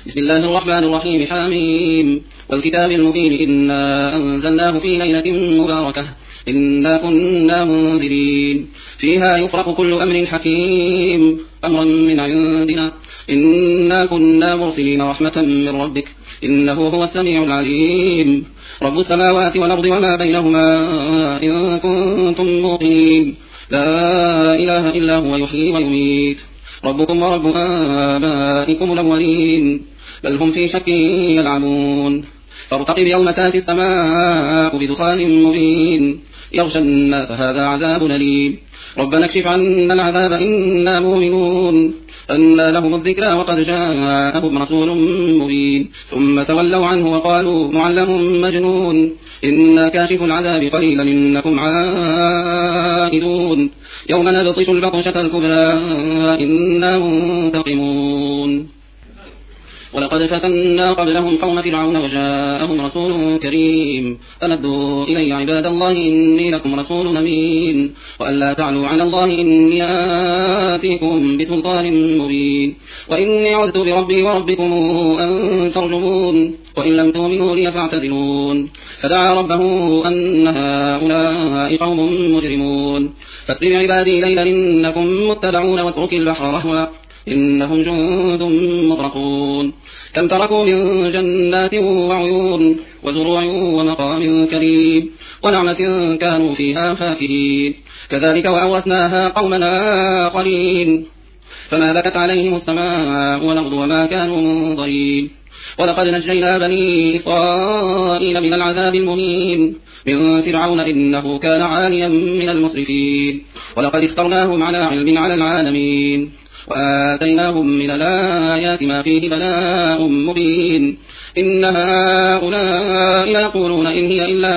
بسم الله الرحمن الرحيم. حميم والكتاب المبين إنا أنزلناه في ليلة مباركة إنا كنا منذرين فيها يفرق كل أمر حكيم أمرا من عندنا إنا كنا مرسلين رحمة من ربك إنه هو السميع العليم رب السماوات والأرض وما بينهما إن كنتم موقنين لا إله إلا هو يحيي ويميت ربكم ورب آبائكم الأولين بل هم في شك يلعبون فارتقب يوم تأتي السماء بدخان مبين يغشى الناس هذا عذاب أليم ربنا اكشف عنا العذاب إنا مؤمنون أنى لهم الذكرى وقد جاءهم رسول مبين ثم تولوا عنه وقالوا معلم مجنون إنا كاشف العذاب قليلا إنكم عائدون يوم نبطش البطشة الكبرى إنا منتقمون ولقد فتنا قبلهم قوم فرعون وجاءهم رسول كريم فندوا إلي عباد الله إني لكم رسول أمين وألا تعلوا على الله إني آتيكم بسلطان مبين وإني عذت بربي وربكم أن ترجمون وإن لم تؤمنوا لي فاعتزلون فدعا ربه أن هؤلاء قوم مجرمون فاسر بعبادي ليلا إنكم متبعون واترك البحر رهوا إنهم جند مغرقون كم تركوا من جنات وعيون وزروع ومقام كريم ونعمة كانوا فيها فاكهين كذلك وأورثناها قومنا آخرين فما بكت عليهم السماء والأرض وما كانوا منظرين ولقد نجينا بني إسرائيل من العذاب المهين من فرعون إنه كان عاليا من المسرفين ولقد اخترناهم على علم على العالمين وآتيناهم من الآيات ما فيه بلاء مبين إن هؤلاء يقولون إن هي إلا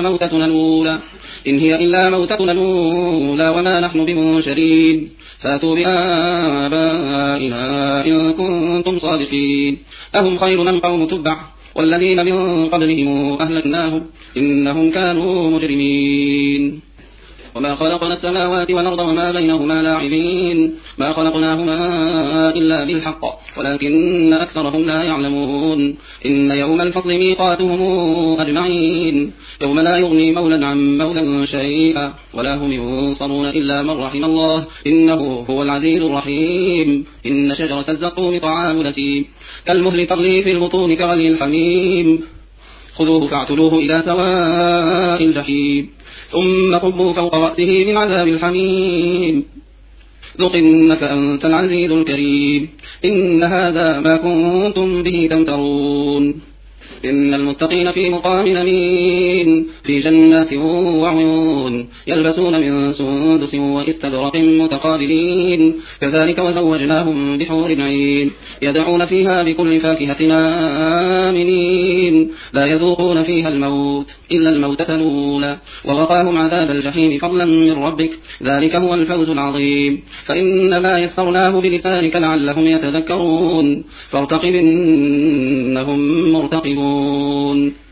موتتنا الأولى وما نحن بمنشرين فاتوا بآبائنا إن كنتم صادقين أهم خير من قوم تبع والذين من قبلهم أهلكناهم إنهم كانوا مجرمين وما خلقنا السماوات والأرض وما بينهما لاعبين ما خلقناهما إلا بالحق ولكن أكثرهم لا يعلمون إن يوم الفصل ميقاتهم أجمعين يوم لا يغني مولى عن مولى شيئا ولا هم ينصرون إلا من رحم الله إنه هو العزيز الرحيم إن شجرة الزقوم طعام الأثيم كالمهل تغلي في البطون كغلي الحميم خذوه فاعتلوه إلى سواء الجحيم ثم صبوا فوق رأسه من عذاب الحميم ذق إنك أنت العزيز الكريم إن هذا ما كنتم به تمترون إن المتقين في مقام أمين في جنات وعيون يلبسون من سندس واستبرق متقابلين كذلك وزوجناهم بحور عين يدعون فيها بكل فاكهة آمنين لا يذوقون فيها الموت إلا الموتة الأولى ووقاهم عذاب الجحيم فضلا من ربك ذلك هو الفوز العظيم فإنما يسرناه بلسانك لعلهم يتذكرون فارتقب إنهم مرتقبون